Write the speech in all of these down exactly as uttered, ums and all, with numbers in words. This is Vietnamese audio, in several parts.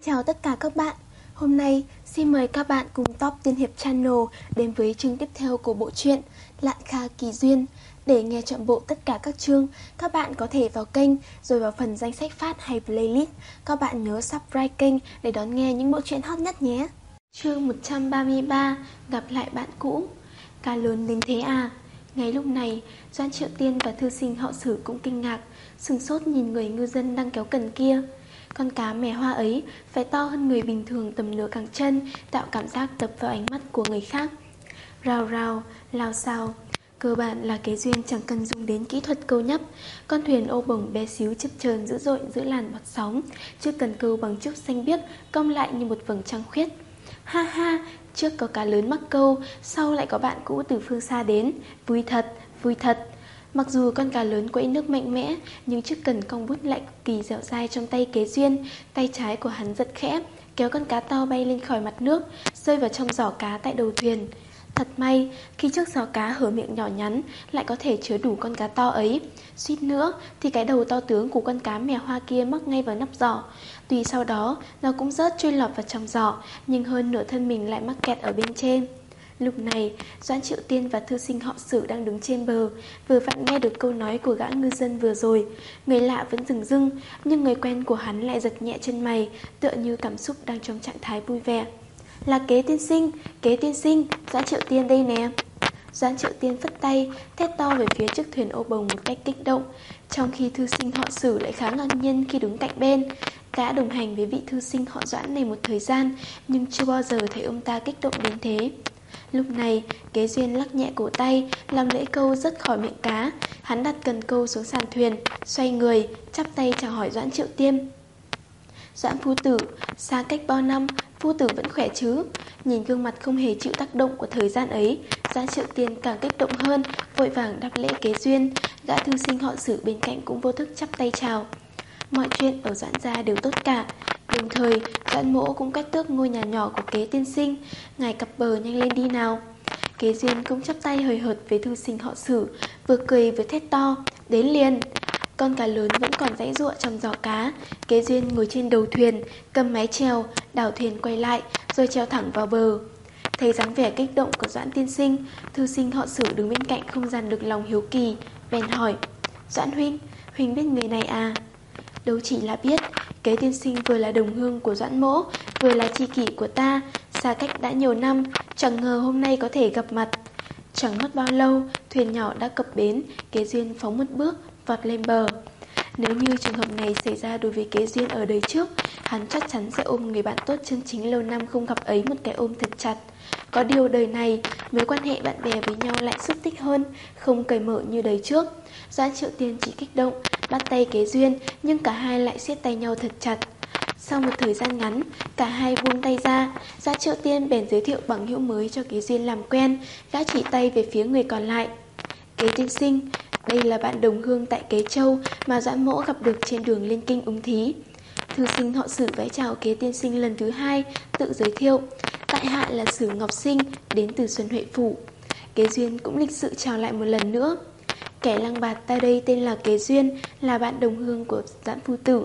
Chào tất cả các bạn. Hôm nay xin mời các bạn cùng Top Tiên Hiệp Channel đến với chương tiếp theo của bộ truyện Lạn Kha Kỳ Duyên. Để nghe trọn bộ tất cả các chương, các bạn có thể vào kênh rồi vào phần danh sách phát hay playlist. Các bạn nhớ subscribe kênh để đón nghe những bộ truyện hot nhất nhé. Chương một trăm ba mươi ba, gặp lại bạn cũ. Cá lớn đến thế à? Ngay lúc này, Doãn Triệu Tiên và thư sinh họ Sử cũng kinh ngạc, sửng sốt nhìn người ngư dân đang kéo cần kia. Con cá mè hoa ấy phải to hơn người bình thường tầm nửa cẳng chân, tạo cảm giác đập vào ánh mắt của người khác. Rào rào, lao xao. Cơ bản là kế duyên chẳng cần dùng đến kỹ thuật câu nhấp. Con thuyền ô bổng bé xíu chập chờn dữ dội giữa làn bọt sóng, chiếc cần câu bằng trúc xanh biếc cong lại như một vầng trăng khuyết. Ha ha, trước có cá lớn mắc câu, sau lại có bạn cũ từ phương xa đến. Vui thật, vui thật. Mặc dù con cá lớn quẫy nước mạnh mẽ, nhưng chiếc cần cong vút lại cực kỳ dẻo dai trong tay kế duyên. Tay trái của hắn giật khẽ, kéo con cá to bay lên khỏi mặt nước, rơi vào trong giỏ cá tại đầu thuyền. Thật may, khi chiếc giỏ cá hở miệng nhỏ nhắn lại có thể chứa đủ con cá to ấy. Suýt nữa thì cái đầu to tướng của con cá mè hoa kia mắc ngay vào nắp giỏ. Tuy sau đó nó cũng rớt trôi lọt vào trong giỏ, nhưng hơn nửa thân mình lại mắc kẹt ở bên trên. Lúc này, Doãn Triệu Tiên và thư sinh họ Sử đang đứng trên bờ, vừa vặn nghe được câu nói của gã ngư dân vừa rồi. Người lạ vẫn dừng dưng, nhưng người quen của hắn lại giật nhẹ chân mày, tựa như cảm xúc đang trong trạng thái vui vẻ. Là Kế tiên sinh, Kế tiên sinh, Doãn Triệu Tiên đây nè. Doãn Triệu Tiên phất tay, thét to về phía chiếc thuyền ô bồng một cách kích động, trong khi thư sinh họ Sử lại khá ngạc nhiên khi đứng cạnh bên. Gã đồng hành với vị thư sinh họ Doãn này một thời gian, nhưng chưa bao giờ thấy ông ta kích động đến thế. Lúc này, Kế duyên lắc nhẹ cổ tay, làm lễ câu rớt khỏi miệng cá. Hắn đặt cần câu xuống sàn thuyền, xoay người, chắp tay chào hỏi Doãn Triệu Tiên. Doãn phu tử, xa cách bao năm, phu tử vẫn khỏe chứ? Nhìn gương mặt không hề chịu tác động của thời gian ấy, Doãn Triệu Tiên càng kích động hơn, vội vàng đáp lễ Kế duyên. Gã thư sinh họ Sử bên cạnh cũng vô thức chắp tay chào. Mọi chuyện ở Doãn gia đều tốt cả. Đồng thời, Doãn mỗ cũng quét tước ngôi nhà nhỏ của Kế tiên sinh. Ngài cặp bờ nhanh lên đi nào. Kế duyên cũng chắp tay hời hợt với thư sinh họ Sử, vừa cười vừa thét to. Đến liền. Con cá lớn vẫn còn giãy giụa trong giỏ cá. Kế duyên ngồi trên đầu thuyền, cầm mái chèo, đảo thuyền quay lại, rồi treo thẳng vào bờ. Thấy dáng vẻ kích động của Doãn tiên sinh, thư sinh họ Sử đứng bên cạnh không dằn được lòng hiếu kỳ, bèn hỏi. Doãn huynh, huynh biết người này à? Đâu chỉ là biết, Kế tiên sinh vừa là đồng hương của Doãn mỗ, vừa là tri kỷ của ta, xa cách đã nhiều năm, chẳng ngờ hôm nay có thể gặp mặt. Chẳng mất bao lâu, thuyền nhỏ đã cập bến, Kế duyên phóng một bước, vọt lên bờ. Nếu như trường hợp này xảy ra đối với Kế duyên ở đời trước, hắn chắc chắn sẽ ôm người bạn tốt chân chính lâu năm không gặp ấy một cái ôm thật chặt. Có điều đời này, mối quan hệ bạn bè với nhau lại xúc tích hơn, không cởi mở như đời trước. Doãn Triệu Tiên chỉ kích động, bắt tay Kế duyên, nhưng cả hai lại siết tay nhau thật chặt. Sau một thời gian ngắn, cả hai buông tay ra. Doãn Triệu Tiên bèn giới thiệu bằng hữu mới cho Kế duyên làm quen. Gã chỉ tay về phía người còn lại. Kế tiên sinh, đây là bạn đồng hương tại Kế Châu mà Doãn mỗ gặp được trên đường lên kinh Úng Thí. Thư sinh họ Sử vẫy chào Kế tiên sinh lần thứ hai, tự giới thiệu. Tại hạ là Sử Ngọc Sinh, đến từ Xuân Huệ Phủ. Kế duyên cũng lịch sự chào lại một lần nữa. Kẻ lăng bạt ta đây tên là Kế duyên, là bạn đồng hương của Doãn phu tử.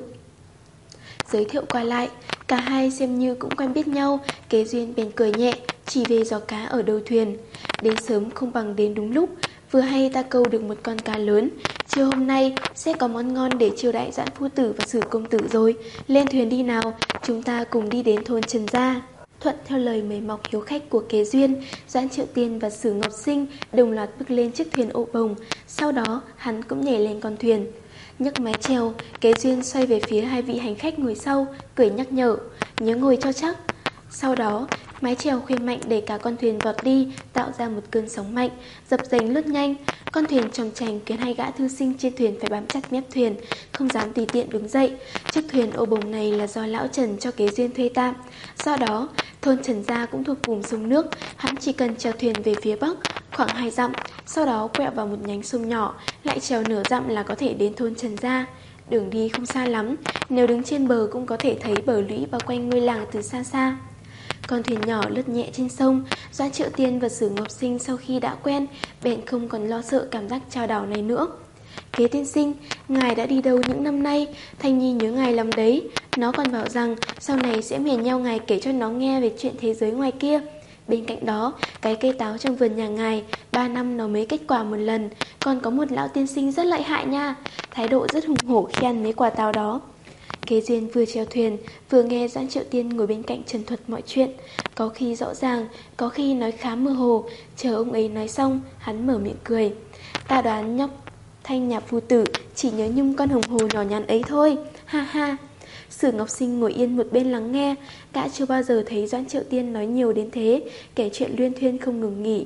Giới thiệu qua lại, cả hai xem như cũng quen biết nhau. Kế duyên bèn cười nhẹ, chỉ về giỏ cá ở đầu thuyền. Đến sớm không bằng đến đúng lúc, vừa hay ta câu được một con cá lớn. Chiều hôm nay sẽ có món ngon để chiêu đãi Doãn phu tử và Sử công tử rồi. Lên thuyền đi nào, chúng ta cùng đi đến thôn Trần Gia. Thuận theo lời mời mọc hiếu khách của Kế duyên, Doãn Triệu Tiên và Sử Ngọc Sinh đồng loạt bước lên chiếc thuyền ô bồng. Sau đó hắn cũng nhảy lên con thuyền. Nhấc mái chèo, Kế duyên xoay về phía hai vị hành khách ngồi sau, cười nhắc nhở, nhớ ngồi cho chắc. Sau đó, mái chèo khuyên mạnh để cả con thuyền vọt đi, tạo ra một cơn sóng mạnh, dập dềnh lướt nhanh. Con thuyền tròng trành khiến hai gã thư sinh trên thuyền phải bám chặt mép thuyền, không dám tùy tiện đứng dậy. Chiếc thuyền ô bồng này là do lão Trần cho Kế duyên thuê tạm. Do đó, thôn Trần Gia cũng thuộc vùng sông nước, hắn chỉ cần chèo thuyền về phía bắc khoảng hai dặm, sau đó quẹo vào một nhánh sông nhỏ, lại chèo nửa dặm là có thể đến thôn Trần Gia. Đường đi không xa lắm, nếu đứng trên bờ cũng có thể thấy bờ lũy bao quanh ngôi làng từ xa xa. Con thuyền nhỏ lướt nhẹ trên sông. Doãn Triệu Tiên và Sử Ngọc Sinh sau khi đã quen, bèn không còn lo sợ cảm giác chao đảo này nữa. Kế tiên sinh, ngài đã đi đâu những năm nay? Thanh Nhi nhớ ngài lắm đấy. Nó còn bảo rằng sau này sẽ hẹn nhau ngài kể cho nó nghe về chuyện thế giới ngoài kia. Bên cạnh đó, cái cây táo trong vườn nhà ngài, ba năm nó mới kết quả một lần. Còn có một lão tiên sinh rất lợi hại nha, thái độ rất hùng hổ khi ăn mấy quả táo đó. Kế Duyên vừa chèo thuyền, vừa nghe Doãn Triệu Tiên ngồi bên cạnh trần thuật mọi chuyện. Có khi rõ ràng, có khi nói khá mơ hồ. Chờ ông ấy nói xong, hắn mở miệng cười. Ta đoán nhóc Thanh nhà phu tử chỉ nhớ nhung con hồng hồ nhỏ nhắn ấy thôi. Ha ha. Sử Ngọc Sinh ngồi yên một bên lắng nghe. Gã chưa bao giờ thấy Doãn Triệu Tiên nói nhiều đến thế, kể chuyện luyên thuyên không ngừng nghỉ.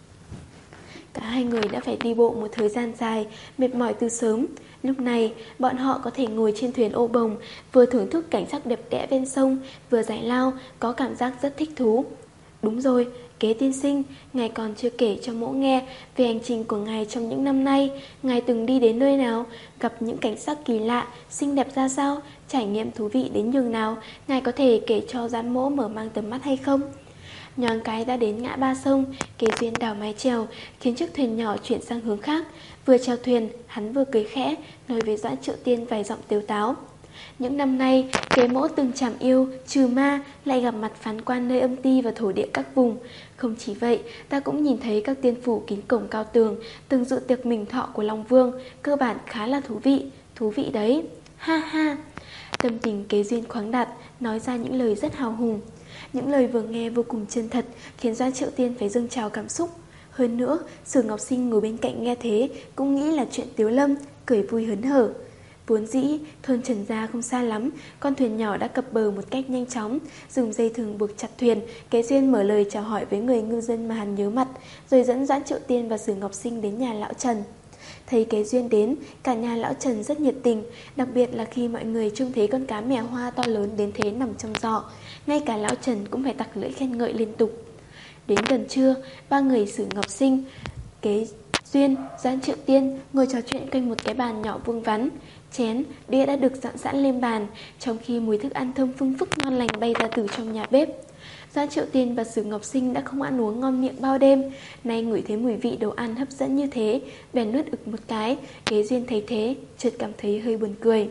Cả hai người đã phải đi bộ một thời gian dài, mệt mỏi từ sớm. Lúc này, bọn họ có thể ngồi trên thuyền ô bồng, vừa thưởng thức cảnh sắc đẹp đẽ ven sông, vừa giải lao, có cảm giác rất thích thú. Đúng rồi, Kế tiên sinh, ngài còn chưa kể cho mỗ nghe về hành trình của ngài trong những năm nay. Ngài từng đi đến nơi nào, gặp những cảnh sắc kỳ lạ, xinh đẹp ra sao, trải nghiệm thú vị đến nhường nào. Ngài có thể kể cho Doãn mỗ mở mang tầm mắt hay không? Nhoáng cái đã đến ngã ba sông, Kế Duyên đảo mái chèo, khiến chiếc thuyền nhỏ chuyển sang hướng khác. Vừa chèo thuyền, hắn vừa cười khẽ, nói với Doãn Triệu Tiên vài giọng tếu táo. Những năm nay, Kế mỗ từng chảm yêu, trừ ma, lại gặp mặt phán quan nơi âm ti và thổ địa các vùng. Không chỉ vậy, ta cũng nhìn thấy các tiên phủ kín cổng cao tường, từng dự tiệc mừng thọ của Long Vương, cơ bản khá là thú vị, thú vị đấy. Ha ha. Tâm tình Kế Duyên khoáng đạt, nói ra những lời rất hào hùng. Những lời vừa nghe vô cùng chân thật, khiến Doãn Triệu Tiên phải dâng trào cảm xúc. Hơn nữa, Sử Ngọc Sinh ngồi bên cạnh nghe thế, cũng nghĩ là chuyện tiếu lâm, cười vui hớn hở. Vốn dĩ, thôn Trần Gia không xa lắm, con thuyền nhỏ đã cập bờ một cách nhanh chóng, dùng dây thừng buộc chặt thuyền. Kế Duyên mở lời chào hỏi với người ngư dân mà hắn nhớ mặt, rồi dẫn Doãn Triệu Tiên và Sử Ngọc Sinh đến nhà lão Trần. Thấy Kế Duyên đến, cả nhà lão Trần rất nhiệt tình, đặc biệt là khi mọi người trông thấy con cá mè hoa to lớn đến thế nằm trong giỏ. Ngay cả lão Trần cũng phải tặc lưỡi khen ngợi liên tục. Đến gần trưa, ba người Sử Ngọc Sinh, Kế Duyên, Doãn Triệu Tiên ngồi trò chuyện quanh một cái bàn nhỏ vuông vắn. Chén, đĩa đã được dọn sẵn lên bàn, trong khi mùi thức ăn thơm phưng phức ngon lành bay ra từ trong nhà bếp. Doãn Triệu Tiên và Sử Ngọc Sinh đã không ăn uống ngon miệng bao đêm, nay ngửi thấy mùi vị đồ ăn hấp dẫn như thế, bèn nuốt ực một cái. Kế Duyên thấy thế, chợt cảm thấy hơi buồn cười.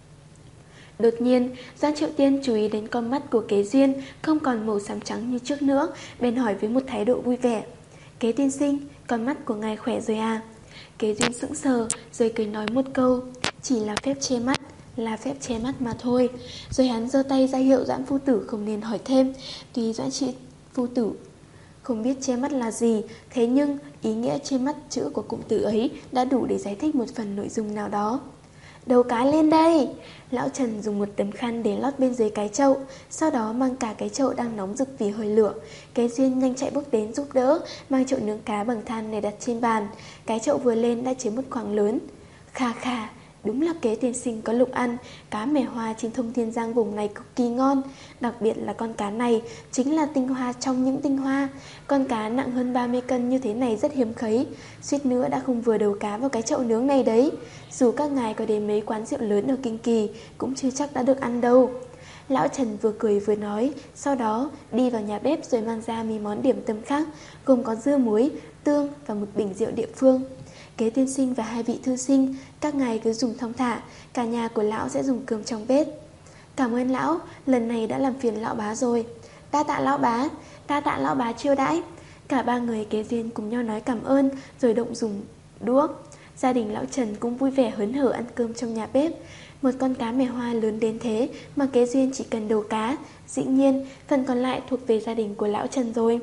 Đột nhiên, Doãn Triệu Tiên chú ý đến con mắt của Kế Duyên không còn màu xám trắng như trước nữa, bèn hỏi với một thái độ vui vẻ. Kế tiên sinh, con mắt của ngài khỏe rồi à? Kế Duyên sững sờ, rồi cười nói một câu. Chỉ là phép che mắt, là phép che mắt mà thôi. Rồi hắn giơ tay ra hiệu Doãn phu tử không nên hỏi thêm. Tuy Doãn chị phu tử không biết che mắt là gì, thế nhưng ý nghĩa che mắt chữ của cụm từ ấy đã đủ để giải thích một phần nội dung nào đó. Đầu cá lên đây! Lão Trần dùng một tấm khăn để lót bên dưới cái chậu, sau đó mang cả cái chậu đang nóng rực vì hồi lửa. Kế Duyên nhanh chạy bước đến giúp đỡ, mang chậu nướng cá bằng than này đặt trên bàn. Cái chậu vừa lên đã chiếm một khoảng lớn. Kha kha, đúng là Kế tiên sinh có lục ăn, cá mè hoa trên Thông Thiên Giang vùng này cực kỳ ngon. Đặc biệt là con cá này chính là tinh hoa trong những tinh hoa. Con cá nặng hơn ba mươi cân như thế này rất hiếm thấy, suýt nữa đã không vừa đầu cá vào cái chậu nướng này đấy. Dù các ngài có đến mấy quán rượu lớn ở Kinh Kỳ cũng chưa chắc đã được ăn đâu. Lão Trần vừa cười vừa nói, sau đó đi vào nhà bếp rồi mang ra mấy món điểm tâm khác, gồm có dưa muối, tương và một bình rượu địa phương. Kế tiên sinh và hai vị thư sinh, các ngài cứ dùng thong thả, cả nhà của lão sẽ dùng cơm trong bếp. Cảm ơn lão, lần này đã làm phiền lão bá rồi. Đa tạ lão bá, đa tạ lão bá chiêu đãi. Cả ba người Kế Duyên cùng nhau nói cảm ơn, rồi động dùng đũa. Gia đình lão Trần cũng vui vẻ hớn hở ăn cơm trong nhà bếp. Một con cá mè hoa lớn đến thế mà Kế Duyên chỉ cần đầu cá, dĩ nhiên phần còn lại thuộc về gia đình của lão Trần rồi.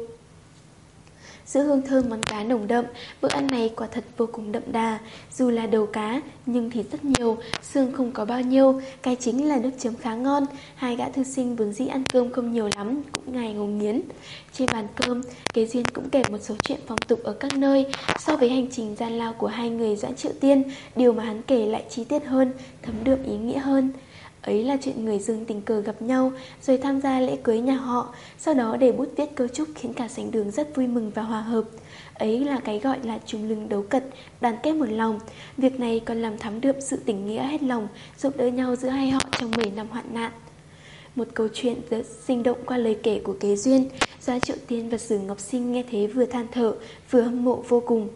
Giữa hương thơm món cá nồng đậm, bữa ăn này quả thật vô cùng đậm đà. Dù là đầu cá, nhưng thịt rất nhiều, xương không có bao nhiêu, cái chính là nước chấm khá ngon. Hai gã thư sinh vốn dĩ ăn cơm không nhiều lắm, cũng ngài ngấu nghiến. Trên bàn cơm, Kế Duyên cũng kể một số chuyện phong tục ở các nơi. So với hành trình gian lao của hai người Doãn Triệu Tiên, điều mà hắn kể lại chi tiết hơn, thấm đượm ý nghĩa hơn. Ấy là chuyện người Dương tình cờ gặp nhau, rồi tham gia lễ cưới nhà họ, sau đó để bút viết câu chúc khiến cả sảnh đường rất vui mừng và hòa hợp. Ấy là cái gọi là chung lưng đấu cật, đoàn kết một lòng. Việc này còn làm thắm đượm sự tình nghĩa hết lòng, giúp đỡ nhau giữa hai họ trong mười năm hoạn nạn. Một câu chuyện rất sinh động qua lời kể của Kế Duyên. Doãn Triệu Tiên và Sử Ngọc Sinh nghe thế vừa than thở, vừa hâm mộ vô cùng.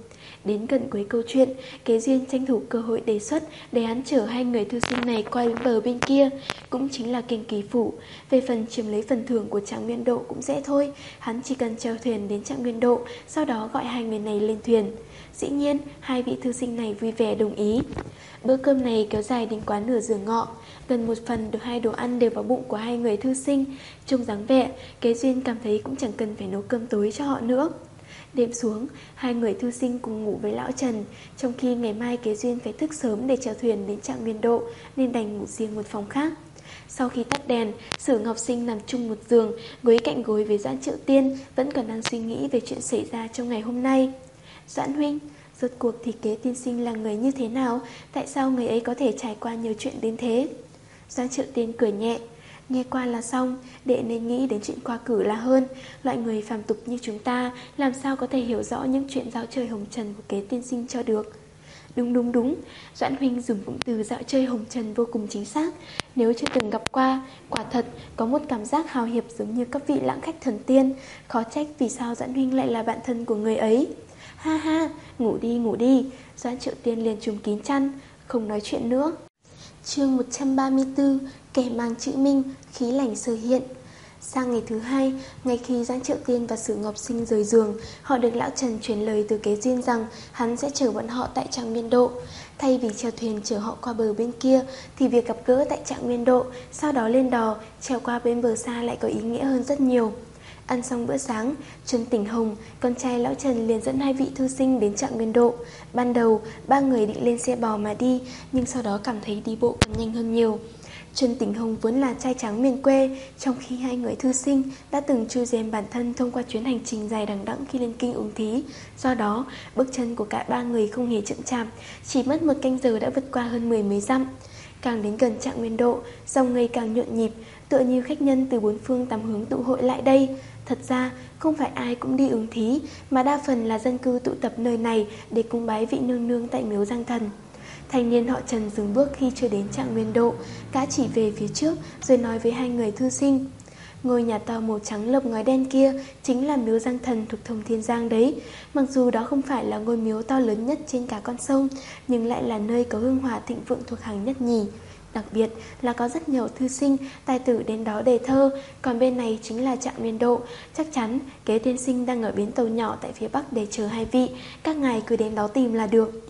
Đến gần cuối câu chuyện, Kế Duyên tranh thủ cơ hội đề xuất để hắn chở hai người thư sinh này qua đến bờ bên kia, cũng chính là Kinh Kỳ Phủ. Về phần chiếm lấy phần thưởng của Trạng Nguyên Độ cũng dễ thôi, hắn chỉ cần chèo thuyền đến Trạng Nguyên Độ, sau đó gọi hai người này lên thuyền. Dĩ nhiên, hai vị thư sinh này vui vẻ đồng ý. Bữa cơm này kéo dài đến quá nửa giờ ngọ, gần một phần được hai đồ ăn đều vào bụng của hai người thư sinh. Trông dáng vẻ, Kế Duyên cảm thấy cũng chẳng cần phải nấu cơm tối cho họ nữa. Đêm xuống, hai người thư sinh cùng ngủ với lão Trần, trong khi ngày mai Kế Duyên phải thức sớm để chèo thuyền đến Trạng Nguyên Độ nên đành ngủ riêng một phòng khác. Sau khi tắt đèn, Sử Ngọc Sinh nằm chung một giường, gối cạnh gối với Doãn Triệu Tiên, vẫn còn đang suy nghĩ về chuyện xảy ra trong ngày hôm nay. Doãn huynh, rốt cuộc thì Kế tiên sinh là người như thế nào? Tại sao người ấy có thể trải qua nhiều chuyện đến thế? Doãn Triệu Tiên cười nhẹ. Nghe qua là xong, đệ nên nghĩ đến chuyện qua cử là hơn. Loại người phàm tục như chúng ta làm sao có thể hiểu rõ những chuyện dạo chơi hồng trần của Kế tiên sinh cho được. Đúng đúng đúng, Doãn huynh dùng cụm từ dạo chơi hồng trần vô cùng chính xác. Nếu chưa từng gặp qua, quả thật có một cảm giác hào hiệp giống như các vị lãng khách thần tiên. Khó trách vì sao Doãn huynh lại là bạn thân của người ấy. Ha ha, ngủ đi ngủ đi. Doãn Triệu Tiên liền trùm kín chăn, không nói chuyện nữa. Chương một trăm ba mươi tư, kẻ mang chữ Minh, khí lành sơ hiện. Sang ngày thứ hai, ngay khi Doãn Triệu Tiên và Sử Ngọc Sinh rời giường, họ được lão Trần truyền lời từ Kế Duyên rằng hắn sẽ chở bọn họ tại Trạng Nguyên Độ. Thay vì chèo thuyền chở họ qua bờ bên kia, thì việc gặp gỡ tại Trạng Nguyên Độ, sau đó lên đò, trèo qua bên bờ xa lại có ý nghĩa hơn rất nhiều. Ăn xong bữa sáng, Trần Tỉnh Hồng, con trai lão Trần liền dẫn hai vị thư sinh đến Trạng Nguyên Độ. Ban đầu, ba người định lên xe bò mà đi, nhưng sau đó cảm thấy đi bộ còn nhanh hơn nhiều. Trần Tỉnh Hồng vốn là trai tráng miền quê, trong khi hai người thư sinh đã từng chui rèn bản thân thông qua chuyến hành trình dài đằng đẵng khi lên kinh Úng Thí. Do đó, bước chân của cả ba người không hề chậm chạp, chỉ mất một canh giờ đã vượt qua hơn mười mấy dặm. Càng đến gần Trạng Nguyên Độ, dòng người càng nhộn nhịp, tựa như khách nhân từ bốn phương tám hướng tụ hội lại đây. Thật ra, không phải ai cũng đi Úng Thí, mà đa phần là dân cư tụ tập nơi này để cung bái vị nương nương tại miếu Giang Thần. Thanh niên họ Trần dừng bước khi chưa đến Trạng Nguyên Độ, gã chỉ về phía trước rồi nói với hai người thư sinh. Ngôi nhà to màu trắng lợp ngói đen kia chính là miếu Giang Thần thuộc Thông Thiên Giang đấy. Mặc dù đó không phải là ngôi miếu to lớn nhất trên cả con sông, nhưng lại là nơi có hương hỏa thịnh vượng thuộc hàng nhất nhì. Đặc biệt là có rất nhiều thư sinh, tài tử đến đó đề thơ. Còn bên này chính là Trạng Nguyên Độ. Chắc chắn Kế tiên sinh đang ở bến tàu nhỏ tại phía bắc để chờ hai vị. Các ngài cứ đến đó tìm là được.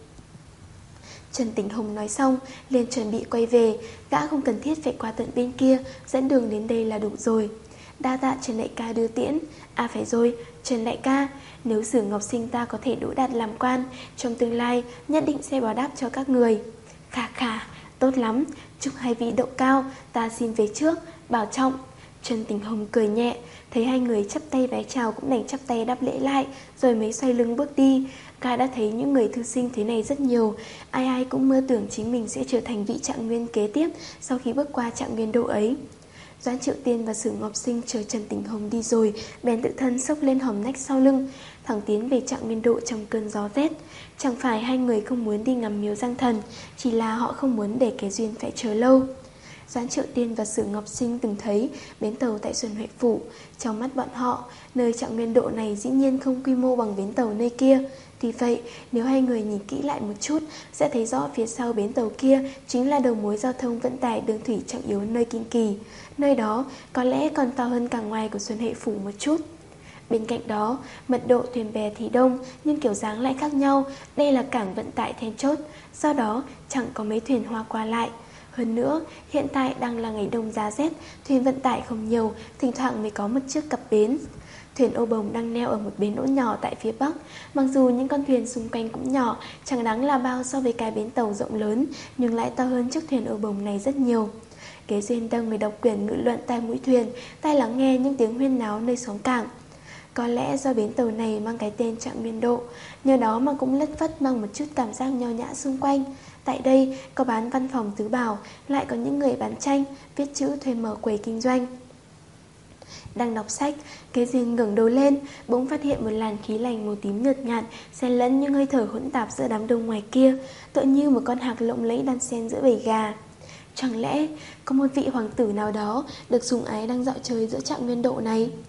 Trần Tỉnh Hồng nói xong, liền chuẩn bị quay về. Gã không cần thiết phải qua tận bên kia, dẫn đường đến đây là đủ rồi. Đa tạ Trần đại ca đưa tiễn. À phải rồi, Trần đại ca, nếu Sử Ngọc Sinh ta có thể đỗ đạt làm quan, trong tương lai nhất định sẽ báo đáp cho các người. Khà khà, tốt lắm, chúc hai vị đậu cao, ta xin về trước, bảo trọng. Trần Tỉnh Hồng cười nhẹ, thấy hai người chắp tay vái chào cũng đành chắp tay đáp lễ lại, rồi mới xoay lưng bước đi. Gã đã thấy những người thư sinh thế này rất nhiều, ai ai cũng mơ tưởng chính mình sẽ trở thành vị trạng nguyên kế tiếp sau khi bước qua Trạng Nguyên Độ ấy. Doãn Triệu Tiên và Sử Ngọc Sinh chờ Trần Tỉnh Hồng đi rồi, bèn tự thân xốc lên hòm nách sau lưng, thẳng tiến về Trạng Nguyên Độ trong cơn gió rét. Chẳng phải hai người không muốn đi ngắm miếu Giang Thần, chỉ là họ không muốn để Kế Duyên phải chờ lâu. Doãn Triệu Tiên và Sử Ngọc Sinh từng thấy bến tàu tại Xuân Huệ Phủ. Trong mắt bọn họ, nơi Trạng Nguyên Độ này dĩ nhiên không quy mô bằng bến tàu nơi kia. Tuy vậy, nếu hai người nhìn kỹ lại một chút, sẽ thấy rõ phía sau bến tàu kia chính là đầu mối giao thông vận tải đường thủy trọng yếu nơi Kinh Kỳ. Nơi đó có lẽ còn to hơn cả ngoài của Xuân Huệ Phủ một chút. Bên cạnh đó, mật độ thuyền bè thì đông, nhưng kiểu dáng lại khác nhau. Đây là cảng vận tải then chốt, do đó chẳng có mấy thuyền hoa qua lại. Hơn nữa, hiện tại đang là ngày đông giá rét, thuyền vận tải không nhiều, thỉnh thoảng mới có một chiếc cập bến. Thuyền ô bồng đang neo ở một bến đỗ nhỏ tại phía bắc. Mặc dù những con thuyền xung quanh cũng nhỏ, chẳng đáng là bao so với cái bến tàu rộng lớn, nhưng lại to hơn chiếc thuyền ô bồng này rất nhiều. Kế Duyên đang ngồi đọc quyển ngự luận tai mũi thuyền, tai lắng nghe những tiếng huyên náo nơi xóm cảng. Có lẽ do bến tàu này mang cái tên Trạng Nguyên Độ, nhờ đó mà cũng lất phất mang một chút cảm giác nho nhã xung quanh. Tại đây có bán văn phòng tứ bảo, lại có những người bán tranh, viết chữ thuê mở quầy kinh doanh. Đang đọc sách, Kế Duyên ngẩng đầu lên, bỗng phát hiện một làn khí lành màu tím nhợt nhạt, xen lẫn những hơi thở hỗn tạp giữa đám đông ngoài kia, tựa như một con hạc lộng lẫy đan xen giữa bầy gà. Chẳng lẽ có một vị hoàng tử nào đó được sủng ái đang dạo chơi giữa Trạng Nguyên Độ này?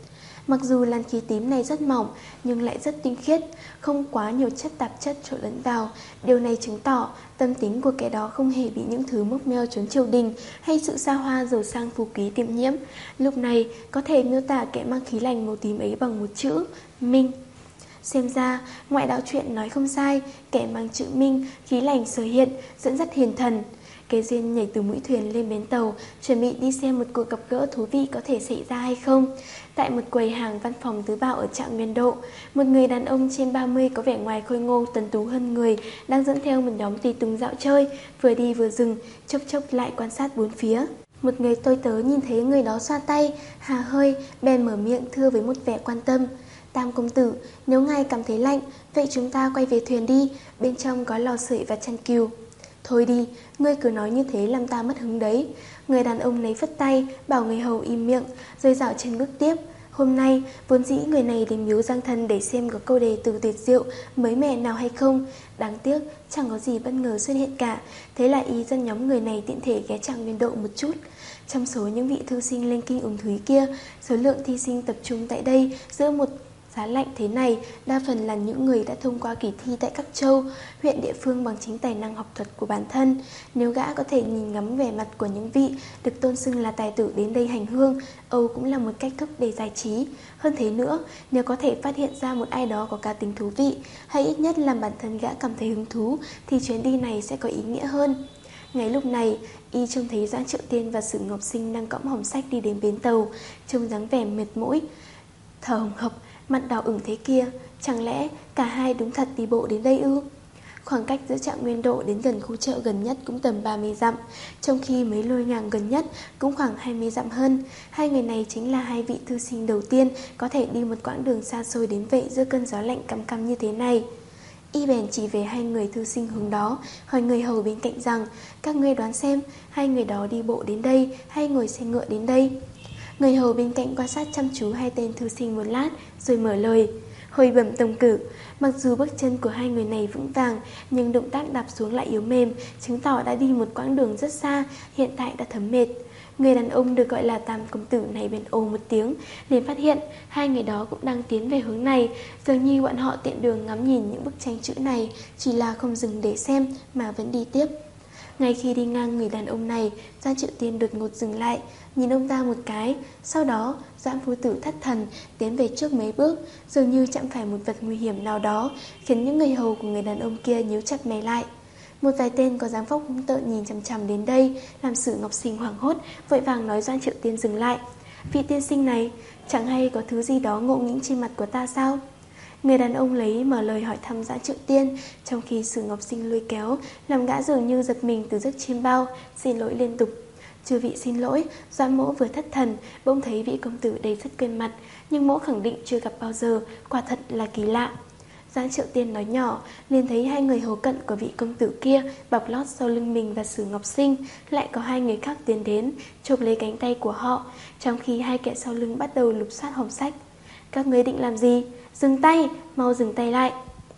Mặc dù làn khí tím này rất mỏng nhưng lại rất tinh khiết, không quá nhiều chất tạp chất trộn lẫn vào. Điều này chứng tỏ tâm tính của kẻ đó không hề bị những thứ mốc meo trốn triều đình hay sự xa hoa giàu sang phú quý tiệm nhiễm. Lúc này có thể miêu tả kẻ mang khí lành màu tím ấy bằng một chữ: Minh. Xem ra, ngoại đạo truyện nói không sai, kẻ mang chữ Minh, khí lành sở hiện, dẫn dắt hiền thần. Kế Duyên nhảy từ mũi thuyền lên bến tàu, chuẩn bị đi xem một cuộc gặp gỡ thú vị có thể xảy ra hay không. Tại một quầy hàng văn phòng tứ bảo ở Trạng Nguyên Độ, một người đàn ông trên ba mươi có vẻ ngoài khôi ngô tuấn tú hơn người, đang dẫn theo một nhóm tùy tùng dạo chơi, vừa đi vừa dừng, chốc chốc lại quan sát bốn phía. Một người tôi tớ nhìn thấy người đó xoa tay, hà hơi, bèn mở miệng thưa với một vẻ quan tâm: Tam công tử, nếu ngài cảm thấy lạnh, vậy chúng ta quay về thuyền đi, bên trong có lò sưởi và chăn cừu. Thôi đi, ngươi cứ nói như thế làm ta mất hứng đấy. Người đàn ông lấy phất tay, bảo người hầu im miệng, rồi dạo chân bước tiếp. Hôm nay, vốn dĩ người này đến miếu Giang Thần để xem có câu đề từ tuyệt diệu mới mẻ nào hay không. Đáng tiếc, chẳng có gì bất ngờ xuất hiện cả. Thế là y dẫn nhóm người này tiện thể ghé Trạng Nguyên Độ một chút. Trong số những vị thư sinh lên kinh ủng thúy kia, số lượng thi sinh tập trung tại đây giữa một giá lạnh thế này đa phần là những người đã thông qua kỳ thi tại các châu, huyện địa phương bằng chính tài năng học thuật của bản thân. Nếu gã có thể nhìn ngắm vẻ mặt của những vị được tôn xưng là tài tử đến đây hành hương, Âu cũng là một cách thức để giải trí. Hơn thế nữa, nếu có thể phát hiện ra một ai đó có cá tính thú vị, hay ít nhất làm bản thân gã cảm thấy hứng thú, thì chuyến đi này sẽ có ý nghĩa hơn. Ngay lúc này, y trông thấy Doãn Triệu Tiên và Sử Ngọc Sinh đang cõng hòm sách đi đến bến tàu, trông dáng vẻ mệt mỏi, thở hồng hộc, mặt đỏ ửng thế kia. Chẳng lẽ cả hai đúng thật đi bộ đến đây ư? Khoảng cách giữa Trạng Nguyên Độ đến gần khu chợ gần nhất cũng tầm ba mươi dặm, trong khi mấy lôi ngàng gần nhất cũng khoảng hai mươi dặm hơn. Hai người này chính là hai vị thư sinh đầu tiên có thể đi một quãng đường xa xôi đến vậy giữa cơn gió lạnh căm căm như thế này. Y bèn chỉ về hai người thư sinh hướng đó, hỏi người hầu bên cạnh rằng: Các ngươi đoán xem, hai người đó đi bộ đến đây hay ngồi xe ngựa đến đây? Người hầu bên cạnh quan sát chăm chú hai tên thư sinh một lát, rồi mở lời: Hồi bẩm tổng cử, mặc dù bước chân của hai người này vững vàng, nhưng động tác đạp xuống lại yếu mềm, chứng tỏ đã đi một quãng đường rất xa, hiện tại đã thấm mệt. Người đàn ông được gọi là Tam công tử này bèn ồ một tiếng, liền phát hiện hai người đó cũng đang tiến về hướng này. Dường như bọn họ tiện đường ngắm nhìn những bức tranh chữ này, chỉ là không dừng để xem mà vẫn đi tiếp. Ngay khi đi ngang người đàn ông này, Doãn Triệu Tiên đột ngột dừng lại, nhìn ông ta một cái. Sau đó, Doãn phu tử thất thần tiến về trước mấy bước, dường như chạm phải một vật nguy hiểm nào đó, khiến những người hầu của người đàn ông kia nhíu chặt mày lại. Một vài tên có dáng vóc hung tợn nhìn chằm chằm đến đây, làm Sử Ngọc Sinh hoảng hốt, vội vàng nói Doãn Triệu Tiên dừng lại. Vị tiên sinh này, chẳng hay có thứ gì đó ngộ nghĩnh trên mặt của ta sao? Người đàn ông lấy mở lời hỏi thăm Doãn Triệu Tiên, trong khi Sử Ngọc Sinh lôi kéo, làm gã dường như giật mình từ giấc chiêm bao, xin lỗi liên tục. Chư vị xin lỗi. Doãn mỗ vừa thất thần, bỗng thấy vị công tử đây rất quen mặt, nhưng mỗ khẳng định chưa gặp bao giờ, quả thật là kỳ lạ. Doãn Triệu Tiên nói nhỏ, liền thấy hai người hầu cận của vị công tử kia bọc lót sau lưng mình và Sử Ngọc Sinh, lại có hai người khác tiến đến, chộp lấy cánh tay của họ, trong khi hai kẻ sau lưng bắt đầu lục soát hòm sách. Các ngươi định làm gì? Dừng tay, mau dừng tay lại.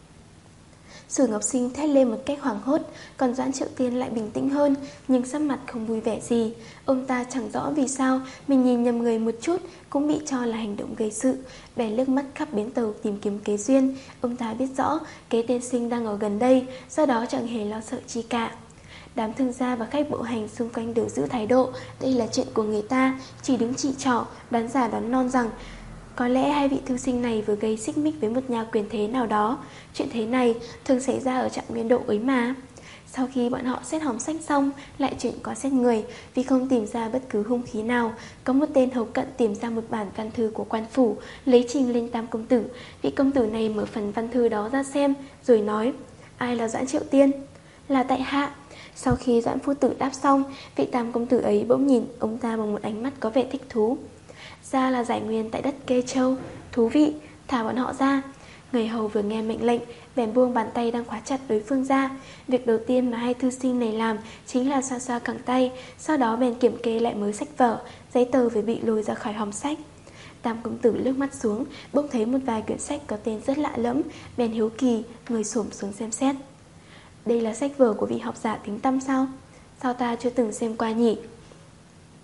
Sử Ngọc Sinh thét lên một cách hoảng hốt, còn Doãn Triệu Tiên lại bình tĩnh hơn, nhưng sắc mặt không vui vẻ gì. Ông ta chẳng rõ vì sao mình nhìn nhầm người một chút cũng bị cho là hành động gây sự, bèn liếc mắt khắp bến tàu tìm kiếm Kế Duyên. Ông ta biết rõ Kế tiên sinh đang ở gần đây, do đó chẳng hề lo sợ chi cả. Đám thương gia và khách bộ hành xung quanh đều giữ thái độ đây là chuyện của người ta, chỉ đứng chỉ trỏ, đoán giả đoán non rằng có lẽ hai vị thư sinh này vừa gây xích mích với một nhà quyền thế nào đó. Chuyện thế này thường xảy ra ở Trạng Nguyên Độ ấy mà. Sau khi bọn họ xét hòm sách xong, lại chuyển qua xét người. Vì không tìm ra bất cứ hung khí nào, có một tên hầu cận tìm ra một bản văn thư của quan phủ, lấy trình lên Tam công tử. Vị công tử này mở phần văn thư đó ra xem, rồi nói: Ai là Doãn Triệu Tiên? Là tại hạ. Sau khi Doãn phu tử đáp xong, vị Tam công tử ấy bỗng nhìn ông ta bằng một ánh mắt có vẻ thích thú. Ra là giải nguyên tại đất Kê Châu. Thú vị, thả bọn họ ra. Người hầu vừa nghe mệnh lệnh, bèn buông bàn tay đang khóa chặt đối phương ra. Việc đầu tiên mà hai thư sinh này làm chính là xoa xoa cẳng tay, sau đó bèn kiểm kê lại mới sách vở, giấy tờ phải bị lôi ra khỏi hòm sách. Tam công tử lướt mắt xuống, bỗng thấy một vài quyển sách có tên rất lạ lẫm, bèn hiếu kỳ ngồi xổm xuống xem xét. Đây là sách vở của vị học giả tiếng tăm sao? Sao ta chưa từng xem qua nhỉ?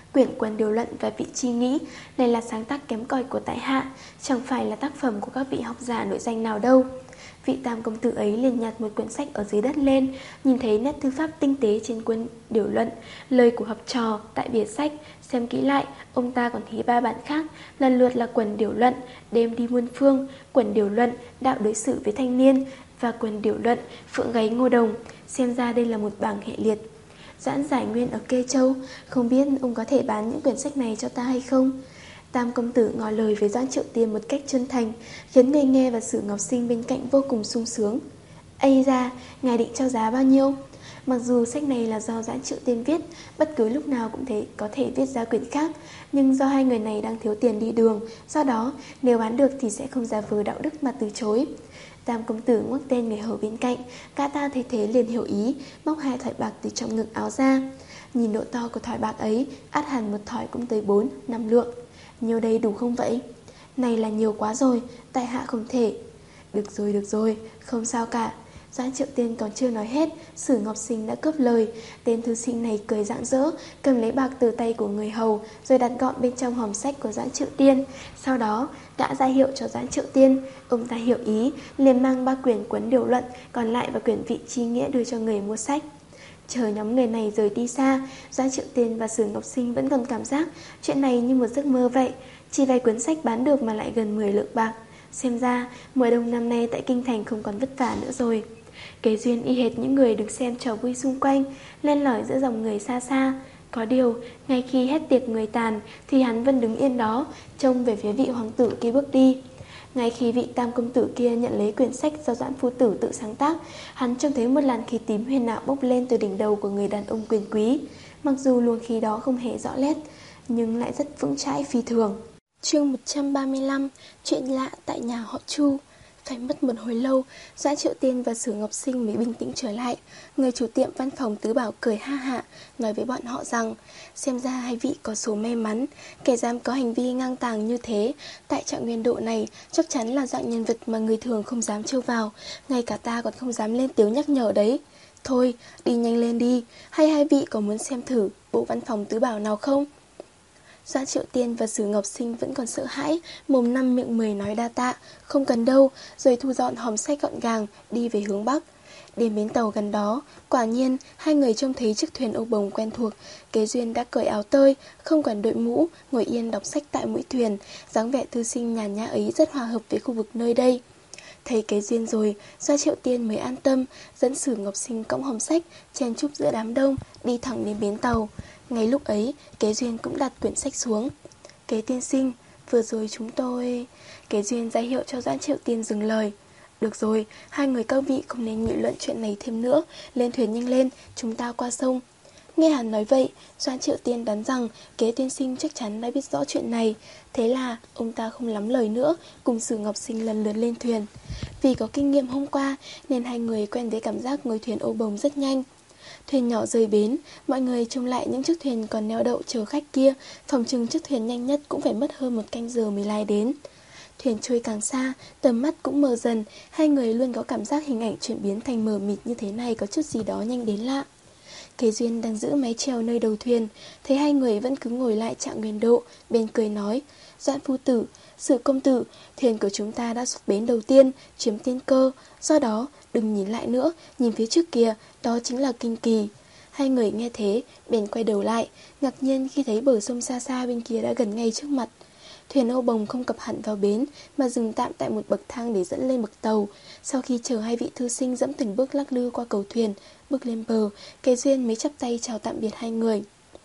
Quyển Quân Điều Luận và Vị Chi Nghĩ này là sáng tác kém cỏi của tại hạ, chẳng phải là tác phẩm của các vị học giả nổi danh nào đâu. Vị Tam công tử ấy liền nhặt một quyển sách ở dưới đất lên, nhìn thấy nét thư pháp tinh tế trên Quân Điều Luận, lời của học trò tại bìa sách, xem kỹ lại, ông ta còn thấy ba bản khác, lần lượt là Quyển Điều Luận, Đêm đi muôn phương, Quyển Điều Luận, Đạo đối xử với thanh niên và Quyển Điều Luận, Phượng gáy ngô đồng. Xem ra đây là một bảng hệ liệt. Doãn Giải Nguyên ở Kê Châu, không biết ông có thể bán những quyển sách này cho ta hay không? Tam công tử ngỏ lời với Doãn Triệu Tiên một cách chân thành, khiến người nghe và Sử Ngọc Sinh bên cạnh vô cùng sung sướng. Ây da, ngài định cho giá bao nhiêu? Mặc dù sách này là do Doãn Triệu Tiên viết, bất cứ lúc nào cũng thể có thể viết ra quyển khác, nhưng do hai người này đang thiếu tiền đi đường, do đó nếu bán được thì sẽ không giả vờ đạo đức mà từ chối. Tam công tử ngoắc tên người hầu bên cạnh, gã ta thấy thế liền hiểu ý, móc hai thỏi bạc từ trong ngực áo ra. Nhìn độ to của thỏi bạc ấy, ắt hẳn một thỏi cũng tới bốn, năm lượng. Nhiều đây đủ không vậy? Này là nhiều quá rồi, tại hạ không thể. Được rồi, được rồi, không sao cả. Doãn Triệu Tiên còn chưa nói hết, Sử Ngọc Sinh đã cướp lời. Tên thư sinh này cười rạng rỡ, cầm lấy bạc từ tay của người hầu, rồi đặt gọn bên trong hòm sách của Doãn Triệu Tiên. Sau đó đã ra hiệu cho Doãn Triệu Tiên. Ông ta hiểu ý, liền mang ba quyển Cuốn Điều Luận còn lại và quyển Vị Chi Nghĩa đưa cho người mua sách. Chờ nhóm người này rời đi xa, Doãn Triệu Tiên và Sử Ngọc Sinh vẫn còn cảm giác chuyện này như một giấc mơ vậy. Chỉ vài cuốn sách bán được mà lại gần mười lượng bạc. Xem ra mùa đông năm nay tại Kinh Thành không còn vất vả nữa rồi. Kế Duyên y hệt những người được xem trò vui xung quanh, len lỏi giữa dòng người xa xa. Có điều, ngay khi hết tiệc người tàn thì hắn vẫn đứng yên đó, trông về phía vị hoàng tử kia bước đi. Ngay khi vị Tam công tử kia nhận lấy quyển sách do Doãn phu tử tự sáng tác, hắn trông thấy một làn khí tím huyền ảo bốc lên từ đỉnh đầu của người đàn ông quyền quý. Mặc dù luồng khí đó không hề rõ nét, nhưng lại rất vững chãi phi thường. Chương một trăm ba mươi lăm. Chuyện lạ tại nhà họ Chu. Phải mất một hồi lâu, Doãn Triệu Tiên và Sử Ngọc Sinh mới bình tĩnh trở lại. Người chủ tiệm văn phòng Tứ Bảo cười ha hả, nói với bọn họ rằng xem ra hai vị có số may mắn, kẻ dám có hành vi ngang tàng như thế tại Trạng Nguyên Độ này chắc chắn là dạng nhân vật mà người thường không dám trêu vào, ngay cả ta còn không dám lên tiếng nhắc nhở đấy. Thôi, đi nhanh lên đi, hay hai vị có muốn xem thử bộ văn phòng Tứ Bảo nào không? Doãn Triệu Tiên và Sử Ngọc Sinh vẫn còn sợ hãi, mồm năm miệng mười nói đa tạ, không cần đâu, rồi thu dọn hòm sách gọn gàng, đi về hướng Bắc. Đến bến tàu gần đó, quả nhiên hai người trông thấy chiếc thuyền ô bồng quen thuộc. Kế Duyên đã cởi áo tơi, không còn đội mũ, ngồi yên đọc sách tại mũi thuyền, dáng vẻ thư sinh nhàn nhã ấy rất hòa hợp với khu vực nơi đây. Thấy Kế Duyên rồi, Doãn Triệu Tiên mới an tâm, dẫn Sử Ngọc Sinh cõng hòm sách, chen chúc giữa đám đông, đi thẳng đến bến tàu. Ngay lúc ấy, Kế Duyên cũng đặt quyển sách xuống. Kế tiên sinh, vừa rồi chúng tôi... Kế Duyên ra hiệu cho Doãn Triệu Tiên dừng lời. Được rồi, hai người các vị không nên nghị luận chuyện này thêm nữa, lên thuyền nhanh lên, chúng ta qua sông. Nghe hắn nói vậy, Doãn Triệu Tiên đoán rằng Kế tiên sinh chắc chắn đã biết rõ chuyện này. Thế là ông ta không lắm lời nữa, cùng Sử Ngọc Sinh lần lượt lên thuyền. Vì có kinh nghiệm hôm qua nên hai người quen với cảm giác ngồi thuyền ô bồng rất nhanh. Thuyền nhỏ rời bến, mọi người trông lại những chiếc thuyền còn neo đậu chờ khách kia, phòng chừng chiếc thuyền nhanh nhất cũng phải mất hơn một canh giờ mới lái đến. Thuyền trôi càng xa, tầm mắt cũng mờ dần, hai người luôn có cảm giác hình ảnh chuyển biến thành mờ mịt như thế này có chút gì đó nhanh đến lạ. Kế Duyên đang giữ mái chèo nơi đầu thuyền, thấy hai người vẫn cứ ngồi lại Trạng Nguyên Độ, bên cười nói: Doãn phu tử, Sử công tử, thuyền của chúng ta đã xuất bến đầu tiên, chiếm tiên cơ, do đó đừng nhìn lại nữa, nhìn phía trước kia, đó chính là Kinh Kỳ. Hai người nghe thế, bèn quay đầu lại, ngạc nhiên khi thấy bờ sông xa xa bên kia đã gần ngay trước mặt. Thuyền ô bồng không cập hẳn vào bến, mà dừng tạm tại một bậc thang để dẫn lên bậc tàu. Sau khi chờ hai vị thư sinh dẫm từng bước lắc lư qua cầu thuyền, bước lên bờ, Kế Duyên mới chắp tay chào tạm biệt hai người.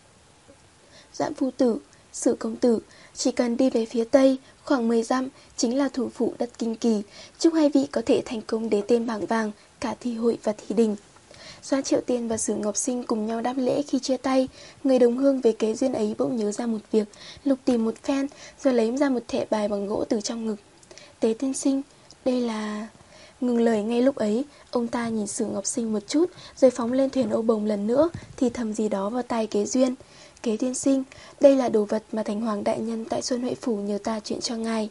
Doãn phu tử, Sử công tử, chỉ cần đi về phía tây, khoảng mười dặm, chính là thủ phủ đất Kinh Kỳ. Chúc hai vị có thể thành công đế tên bảng vàng, cả thi hội và thi đình. Doãn Triệu Tiên và Sử Ngọc Sinh cùng nhau đáp lễ khi chia tay. Người đồng hương về Kế Duyên ấy bỗng nhớ ra một việc, lục tìm một phen, rồi lấy ra một thẻ bài bằng gỗ từ trong ngực. Tế tiên sinh, đây là... Ngừng lời ngay lúc ấy, ông ta nhìn Sử Ngọc Sinh một chút, rồi phóng lên thuyền ô bồng lần nữa, thì thầm gì đó vào tai Kế Duyên. Kế tiên sinh, đây là đồ vật mà Thành Hoàng đại nhân tại Xuân Huệ phủ nhờ ta chuyển cho ngài.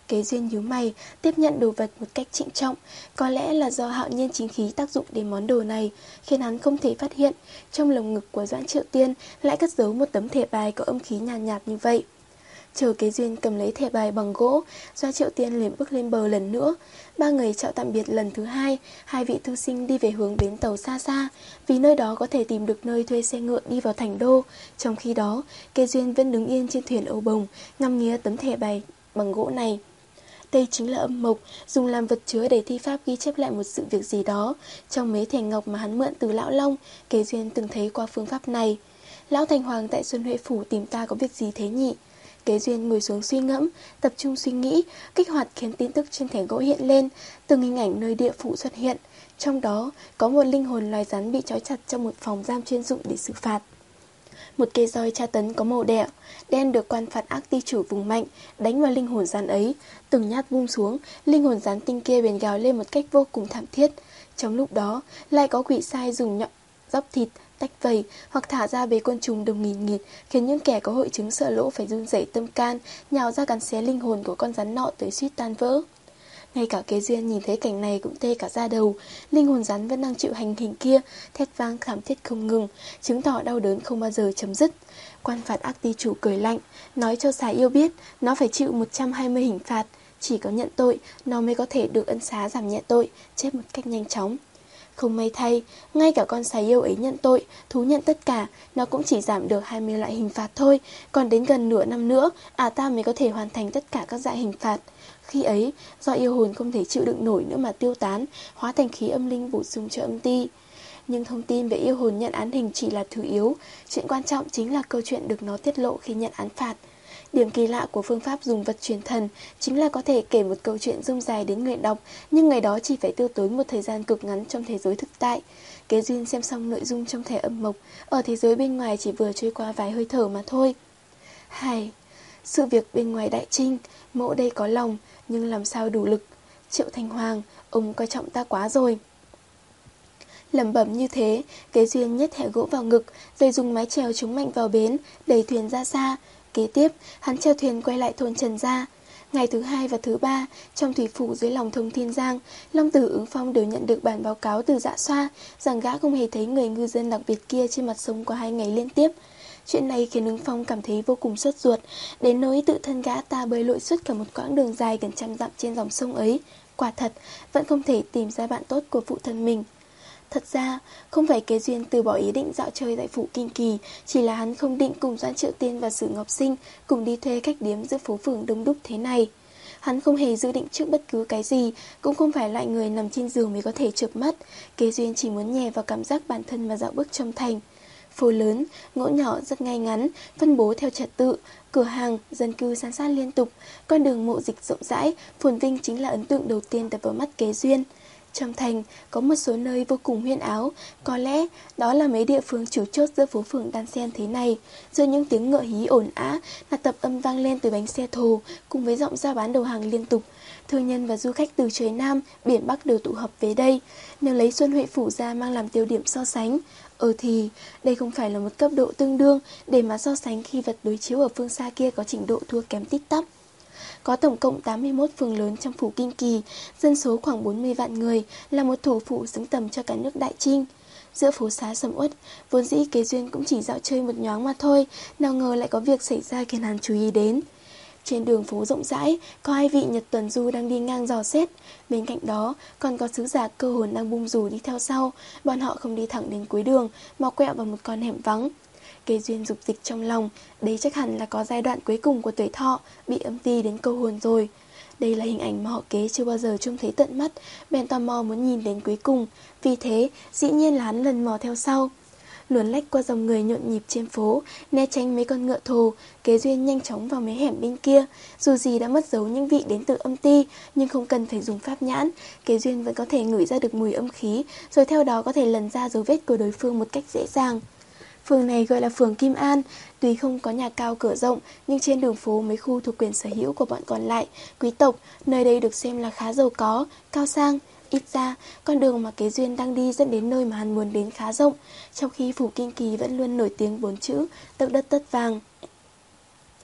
Kế Duyên nhíu mày, tiếp nhận đồ vật một cách trịnh trọng. Có lẽ là do hạo nhiên chính khí tác dụng đến món đồ này, khiến hắn không thể phát hiện trong lồng ngực của Doãn Triệu Tiên lại cất giấu một tấm thẻ bài có âm khí nhàn nhạt, nhạt như vậy. Chờ Kế Duyên cầm lấy thẻ bài bằng gỗ, Doãn Triệu Tiên liền bước lên bờ lần nữa. Ba người chào tạm biệt lần thứ hai, hai vị thư sinh đi về hướng bến tàu xa xa, vì nơi đó có thể tìm được nơi thuê xe ngựa đi vào thành đô. Trong khi đó, Kế Duyên vẫn đứng yên trên thuyền âu bồng, ngắm nghía tấm thẻ bài bằng gỗ này. Đây chính là âm mộc, dùng làm vật chứa để thi pháp ghi chép lại một sự việc gì đó. Trong mấy thẻ ngọc mà hắn mượn từ Lão Long, Kế Duyên từng thấy qua phương pháp này. Lão Thành Hoàng tại Xuân Huệ Phủ tìm ta có việc gì thế nhỉ? Kế Duyên ngồi xuống suy ngẫm, tập trung suy nghĩ, kích hoạt khiến tin tức trên thẻ gỗ hiện lên, từng hình ảnh nơi địa phủ xuất hiện. Trong đó có một linh hồn loài rắn bị trói chặt trong một phòng giam chuyên dụng để xử phạt. Một cây roi tra tấn có màu đỏ đen được quan phạt ác ti chủ vùng mạnh đánh vào linh hồn rắn ấy, từng nhát vung xuống, linh hồn rắn tinh kia bèn gào lên một cách vô cùng thảm thiết. Trong lúc đó, lại có quỷ sai dùng nhọn dóc thịt tách vầy hoặc thả ra bầy côn trùng đồng nghìn nghịt, khiến những kẻ có hội chứng sợ lỗ phải run rẩy tâm can, nhào ra cắn xé linh hồn của con rắn nọ tới suýt tan vỡ. Ngay cả Kế Duyên nhìn thấy cảnh này cũng tê cả da đầu. Linh hồn rắn vẫn đang chịu hành hình kia, thét vang thảm thiết không ngừng, chứng tỏ đau đớn không bao giờ chấm dứt. Quan phạt ác ti chủ cười lạnh, nói cho xà yêu biết nó phải chịu một trăm hai mươi hình phạt, chỉ có nhận tội nó mới có thể được ân xá giảm nhẹ tội, chết một cách nhanh chóng. Không may thay, ngay cả con xà yêu ấy nhận tội, thú nhận tất cả, nó cũng chỉ giảm được hai mươi loại hình phạt thôi, còn đến gần nửa năm nữa, ả ta mới có thể hoàn thành tất cả các dạng hình phạt. Khi ấy, do yêu hồn không thể chịu đựng nổi nữa mà tiêu tán, hóa thành khí âm linh bổ sung cho âm ti. Nhưng thông tin về yêu hồn nhận án hình chỉ là thứ yếu, chuyện quan trọng chính là câu chuyện được nó tiết lộ khi nhận án phạt. Điểm kỳ lạ của phương pháp dùng vật truyền thần chính là có thể kể một câu chuyện rông dài đến người đọc, nhưng người đó chỉ phải tiêu tốn một thời gian cực ngắn trong thế giới thực tại. Kế Duyên xem xong nội dung trong thẻ âm mộc, ở thế giới bên ngoài chỉ vừa trôi qua vài hơi thở mà thôi. Hai. Sự việc bên ngoài đại trinh, mộ đây có lòng, nhưng làm sao đủ lực. Triệu Thành Hoàng, ông coi trọng ta quá rồi. Lẩm bẩm như thế, Kế Duyên nhét thẻ gỗ vào ngực, rồi dùng mái chèo chống mạnh vào bến, đẩy thuyền ra xa. Kế tiếp, hắn chèo thuyền quay lại thôn Trần Gia. Ngày thứ hai và thứ ba, trong thủy phủ dưới lòng thông Thiên Giang, Long Tử Ứng Phong đều nhận được bản báo cáo từ Dạ Xoa rằng gã không hề thấy người ngư dân đặc biệt kia trên mặt sông qua hai ngày liên tiếp. Chuyện này khiến Ứng Phong cảm thấy vô cùng sốt ruột, đến nỗi tự thân gã ta bơi lội suốt cả một quãng đường dài gần trăm dặm trên dòng sông ấy. Quả thật, vẫn không thể tìm ra bạn tốt của phụ thân mình. Thật ra, không phải Kế Duyên từ bỏ ý định dạo chơi tại phủ Kinh Kỳ, chỉ là hắn không định cùng Doãn Triệu Tiên và Sử Ngọc Sinh cùng đi thuê khách điếm giữa phố phường đông đúc thế này. Hắn không hề dự định trước bất cứ cái gì, cũng không phải loại người nằm trên giường mới có thể chợp mắt. Kế Duyên chỉ muốn nhè vào cảm giác bản thân mà dạo bước trong thành. Phố lớn, ngõ nhỏ rất ngay ngắn, phân bố theo trật tự, cửa hàng, dân cư san sát liên tục, con đường mộ dịch rộng rãi, phồn vinh chính là ấn tượng đầu tiên đập vào mắt Kế Duyên. Trong thành, có một số nơi vô cùng huyên áo, có lẽ đó là mấy địa phương chủ chốt giữa phố phường đan xen thế này. Giữa những tiếng ngựa hí ồn ào, là tập âm vang lên từ bánh xe thồ, cùng với giọng giao bán đầu hàng liên tục. Thương nhân và du khách từ trời Nam, biển Bắc đều tụ họp về đây. Nếu lấy Xuân Huệ Phủ ra mang làm tiêu điểm so sánh, ờ thì đây không phải là một cấp độ tương đương để mà so sánh khi vật đối chiếu ở phương xa kia có trình độ thua kém tít tắp. Có tổng cộng tám mươi mốt phường lớn trong phủ Kinh Kỳ, dân số khoảng bốn mươi vạn người, là một thủ phủ xứng tầm cho cả nước Đại Trinh. Giữa phố xá sầm uất, vốn dĩ Kế Duyên cũng chỉ dạo chơi một nhoáng mà thôi, nào ngờ lại có việc xảy ra khiến hắn chú ý đến. Trên đường phố rộng rãi, có hai vị Nhật tuần du đang đi ngang dò xét. Bên cạnh đó, còn có sứ giả cơ hồn đang bung dù đi theo sau. Bọn họ không đi thẳng đến cuối đường, mà quẹo vào một con hẻm vắng. Kế Duyên dục dịch trong lòng, đấy chắc hẳn là có giai đoạn cuối cùng của tuổi thọ, bị âm ti đến câu hồn rồi. Đây là hình ảnh mà họ Kế chưa bao giờ trông thấy tận mắt, bèn tò mò muốn nhìn đến cuối cùng. Vì thế, dĩ nhiên là hắn lần mò theo sau. Luồn lách qua dòng người nhộn nhịp trên phố, né tránh mấy con ngựa thồ, Kế Duyên nhanh chóng vào mấy hẻm bên kia. Dù gì đã mất dấu những vị đến từ âm ti, nhưng không cần phải dùng pháp nhãn, Kế Duyên vẫn có thể ngửi ra được mùi âm khí, rồi theo đó có thể lần ra dấu vết của đối phương một cách dễ dàng. Phường này gọi là phường Kim An, tuy không có nhà cao cửa rộng, nhưng trên đường phố mấy khu thuộc quyền sở hữu của bọn còn lại, quý tộc, nơi đây được xem là khá giàu có, cao sang. Ít ra, con đường mà Kế Duyên đang đi dẫn đến nơi mà hắn muốn đến khá rộng, trong khi phủ Kinh Kỳ vẫn luôn nổi tiếng bốn chữ, tất đất tất vàng.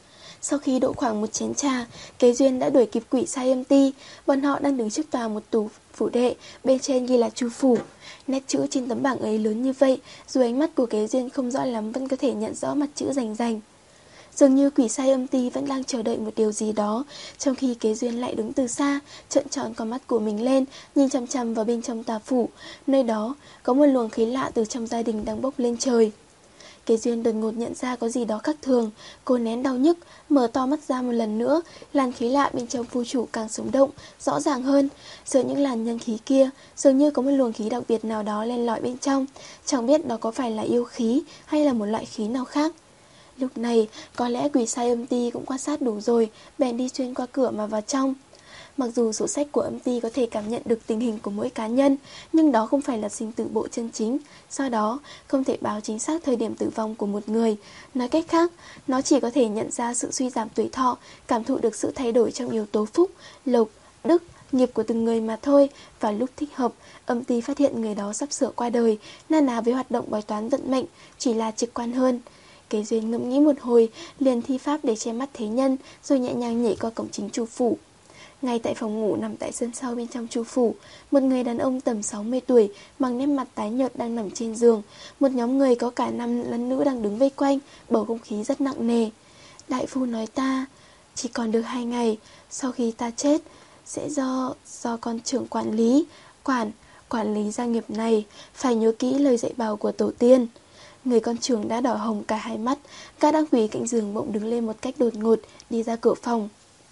Sau khi đổ khoảng một chén trà, Kế Duyên đã đuổi kịp quỷ sai âm ti. Bọn họ đang đứng trước tòa một tủ phủ đệ, bên trên ghi là Chu phủ. Nét chữ trên tấm bảng ấy lớn như vậy, dù ánh mắt của Kế Duyên không rõ lắm vẫn có thể nhận rõ mặt chữ rành rành. Dường như quỷ sai âm ti vẫn đang chờ đợi một điều gì đó, trong khi Kế Duyên lại đứng từ xa, trợn tròn con mắt của mình lên, nhìn chăm chăm vào bên trong tòa phủ. Nơi đó có một luồng khí lạ từ trong gia đình đang bốc lên trời. Kế Duyên đột ngột nhận ra có gì đó khác thường. Cô nén đau nhức, mở to mắt ra một lần nữa. Làn khí lạ bên trong phu chủ càng sống động, rõ ràng hơn. Giữa những làn nhân khí kia, dường như có một luồng khí đặc biệt nào đó len lỏi bên trong. Chẳng biết đó có phải là yêu khí hay là một loại khí nào khác. Lúc này, có lẽ quỷ sai âm ti cũng quan sát đủ rồi, bèn đi xuyên qua cửa mà vào trong. Mặc dù sổ sách của âm ti có thể cảm nhận được tình hình của mỗi cá nhân, nhưng đó không phải là sinh tử bộ chân chính, do đó không thể báo chính xác thời điểm tử vong của một người. Nói cách khác, nó chỉ có thể nhận ra sự suy giảm tuổi thọ, cảm thụ được sự thay đổi trong yếu tố phúc, lộc, đức, nghiệp của từng người mà thôi. Và lúc thích hợp, âm ti phát hiện người đó sắp sửa qua đời, na ná với hoạt động bói toán vận mệnh, chỉ là trực quan hơn. Kế Duyên ngẫm nghĩ một hồi, liền thi pháp để che mắt thế nhân, rồi nhẹ nhàng nhảy qua cổng chính Chu phủ. Ngay tại phòng ngủ nằm tại sân sau bên trong Chu phủ, một người đàn ông tầm sáu mươi tuổi, bằng nét mặt tái nhợt đang nằm trên giường. Một nhóm người có cả nam lẫn nữ đang đứng vây quanh, bầu không khí rất nặng nề. Đại phu nói ta chỉ còn được hai ngày, sau khi ta chết sẽ do do con trưởng quản lý, quản quản lý gia nghiệp này, phải nhớ kỹ lời dạy bảo của tổ tiên. Người con trưởng đã đỏ hồng cả hai mắt, gã đang quỳ cạnh giường bỗng đứng lên một cách đột ngột, đi ra cửa phòng.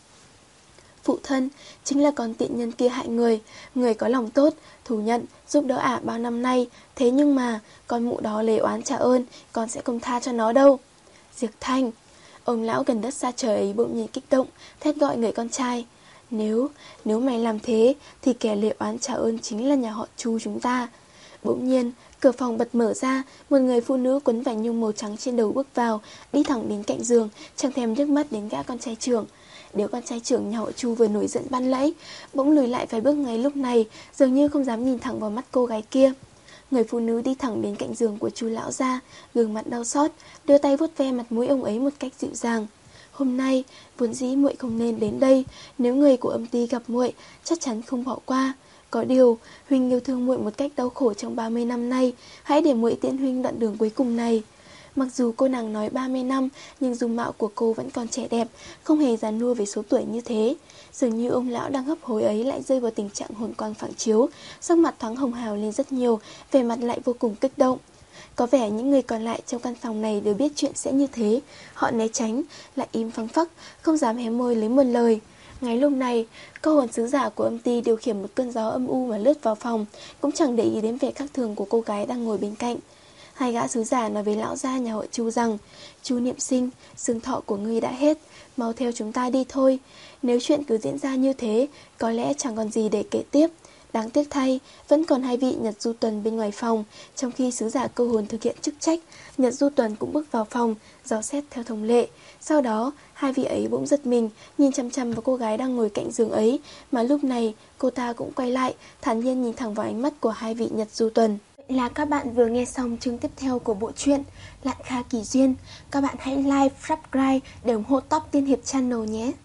Phụ thân, chính là con tiện nhân kia hại người, người có lòng tốt, thù nhận, giúp đỡ ả bao năm nay, thế nhưng mà, con mụ đó lấy oán trả ơn, con sẽ không tha cho nó đâu. Diệp Thanh, ông lão gần đất xa trời ấy bỗng nhiên kích động, thét gọi người con trai. Nếu, nếu mày làm thế, thì kẻ lệ oán trả ơn chính là nhà họ Chu chúng ta. Bỗng nhiên, cửa phòng bật mở ra, một người phụ nữ quấn vải nhung màu trắng trên đầu bước vào, đi thẳng đến cạnh giường, chẳng thèm liếc mắt đến gã con trai trưởng. Đứa con trai trưởng nhà họ Chu vừa nổi giận ban nãy, bỗng lùi lại vài bước ngay lúc này, dường như không dám nhìn thẳng vào mắt cô gái kia. Người phụ nữ đi thẳng đến cạnh giường của Chu lão gia, gương mặt đau xót, đưa tay vuốt ve mặt mũi ông ấy một cách dịu dàng. Hôm nay, vốn dĩ muội không nên đến đây, nếu người của âm ty gặp muội, chắc chắn không bỏ qua. Có điều, huynh yêu thương muội một cách đau khổ trong ba mươi năm nay, hãy để muội tiễn huynh đoạn đường cuối cùng này. Mặc dù cô nàng nói ba mươi năm, nhưng dung mạo của cô vẫn còn trẻ đẹp, không hề già nua với số tuổi như thế. Dường như ông lão đang hấp hối ấy lại rơi vào tình trạng hồn quang phản chiếu, sắc mặt thoáng hồng hào lên rất nhiều, vẻ mặt lại vô cùng kích động. Có vẻ những người còn lại trong căn phòng này đều biết chuyện sẽ như thế. Họ né tránh, lại im phăng phắc, không dám hé môi lấy một lời. Ngay lúc này, câu hồn sứ giả của âm ty điều khiển một cơn gió âm u mà lướt vào phòng, cũng chẳng để ý đến vẻ khác thường của cô gái đang ngồi bên cạnh. Hai gã sứ giả nói với lão gia nhà họ Chu rằng, Chu Niệm Sinh, xương thọ của ngươi đã hết, mau theo chúng ta đi thôi. Nếu chuyện cứ diễn ra như thế, có lẽ chẳng còn gì để kể tiếp. Đáng tiếc thay, vẫn còn hai vị Nhật Du Tuần bên ngoài phòng. Trong khi sứ giả câu hồn thực hiện chức trách, Nhật Du Tuần cũng bước vào phòng, dò xét theo thông lệ. Sau đó, hai vị ấy bỗng giật mình, nhìn chăm chăm vào cô gái đang ngồi cạnh giường ấy, mà lúc này cô ta cũng quay lại, thản nhiên nhìn thẳng vào ánh mắt của hai vị Nhật Du Tuần. Vậy là các bạn vừa nghe xong chương tiếp theo của bộ truyện Lạn Kha Kỳ Duyên. Các bạn hãy like, subscribe để ủng hộ Top Tiên Hiệp Channel nhé.